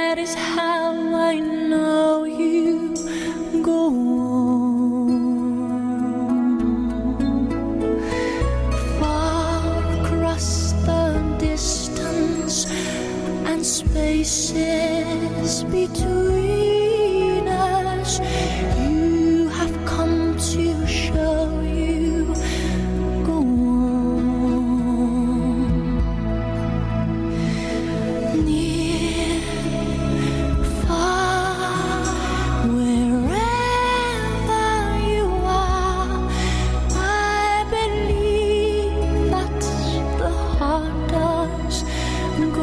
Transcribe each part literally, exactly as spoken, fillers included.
that is how I know you go on. Far across the distance and spaces between us, you have come to show you go on. Near, far, wherever you are, I believe that the heart does go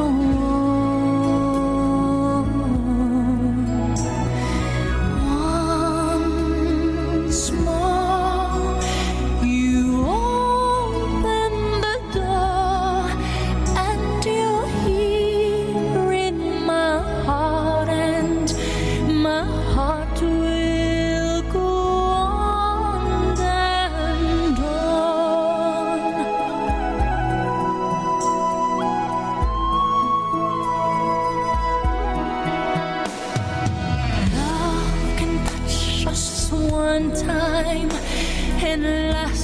on. Once more, you open the door, and you're here in my heart, and my heart will go on and on. Love can touch us one time and last